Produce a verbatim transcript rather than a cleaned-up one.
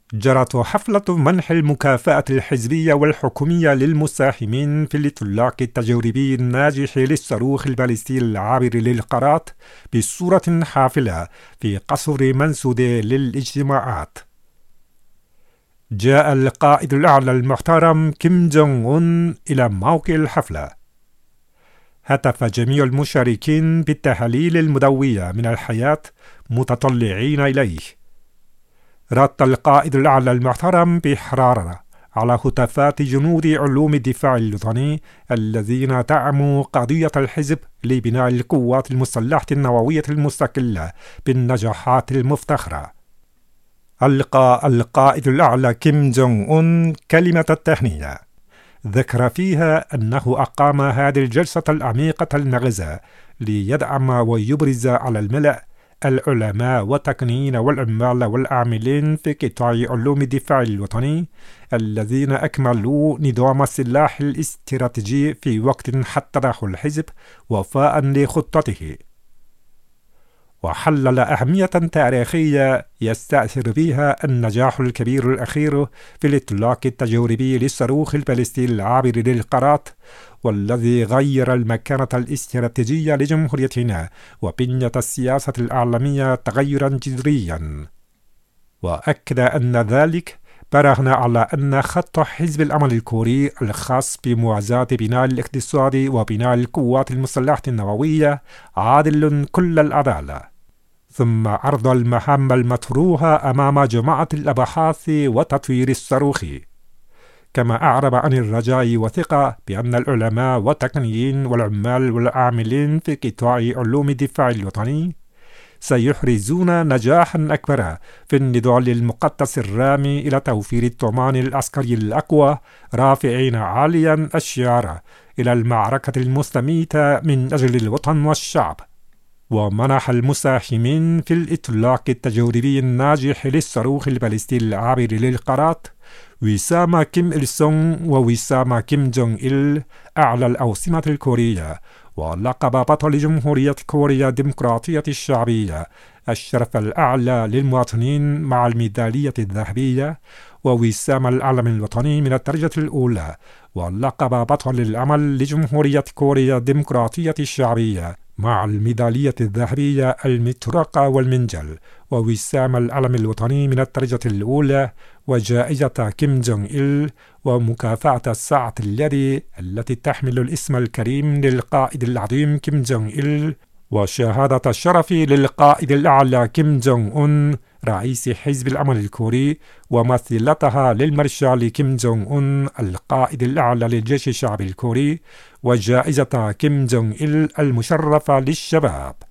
جرت حفلة منح المكافأة الحزبية والحكومية للمساهمين في الإطلاق التجريبي الناجح للصاروخ البالستي العابر للقارات بصورة حافلة في قصر منسودي للاجتماعات. جاء القائد الأعلى المحترم كيم جونغ أون إلى موقع الحفلة. هتف جميع المشاركين بالتهاليل المدوية من الحياة متطلعين إليه. رد القائد الأعلى المحترم بحرارة على هتافات جنود علوم الدفاع الوطني الذين دعموا قضية الحزب لبناء القوات المسلحة النووية المستقلة بالنجاحات المفتخرة. ألقى القائد الأعلى كيم جونغ أون كلمة التهنئة، ذكر فيها أنه أقام هذه الجلسة العميقة المغزى ليدعم ويبرز على الملأ العلماء والتقنيين والعمال والعاملين في قطاع علوم الدفاع الوطني الذين أكملوا نظام السلاح الاستراتيجي في وقت حدده الحزب وفاء لخطته. وحلل أهمية تاريخية يستأثر بها النجاح الكبير الأخير في الإطلاق التجريبي للصاروخ البالستي العابر للقارات، والذي غير المكانة الاستراتيجية لجمهوريتنا وبنية السياسة العالمية تغيرا جذريا. وأكد أن ذلك برهن على أن خط حزب الأمل الكوري الخاص بموازاة بناء الاقتصاد وبناء القوات المسلحة النووية عادل كل العدالة. ثم عرض المهام المطروحة أمام جماعة الأبحاث وتطوير الصاروخ، كما أعرب عن الرجاء وثقة بأن العلماء والتقنيين والعمال والعاملين في قطاع علوم الدفاع الوطني سيحرزون نجاحا أكبر في النضال المقدس الرامي إلى توفير الضمان العسكري الأقوى، رافعين عاليا الشعار إلى المعركة المستميتة من أجل الوطن والشعب. ومنح المساهمين في الإطلاق التجريبي الناجح للصاروخ البالستي العابر للقارات وسام كيم إل سونغ ووسام كيم جونغ إل أعلى الأوسمة الكورية ولقب بطل جمهورية كوريا الديمقراطية الشعبية الشرف الأعلى للمواطنين مع الميدالية الذهبية ووسام العلم الوطني من الدرجة الأولى، ولقب بطل العمل لجمهورية كوريا الديمقراطية الشعبية مع الميدالية الذهبية المطرقة والمنجل، ووسام العلم الوطني من الدرجة الأولى، وجائزة كيم جونغ إل، ومكافأة الساعة اليد التي تحمل الاسم الكريم للقائد العظيم كيم جونغ إل، وشهادة الشرف للقائد الأعلى كيم جونغ أون رئيس حزب الأمل الكوري، ومثلتها للمارشال كيم جونغ أون القائد الأعلى للجيش الشعبي الكوري، وجائزة كيم جونغ إل المشرفة للشباب.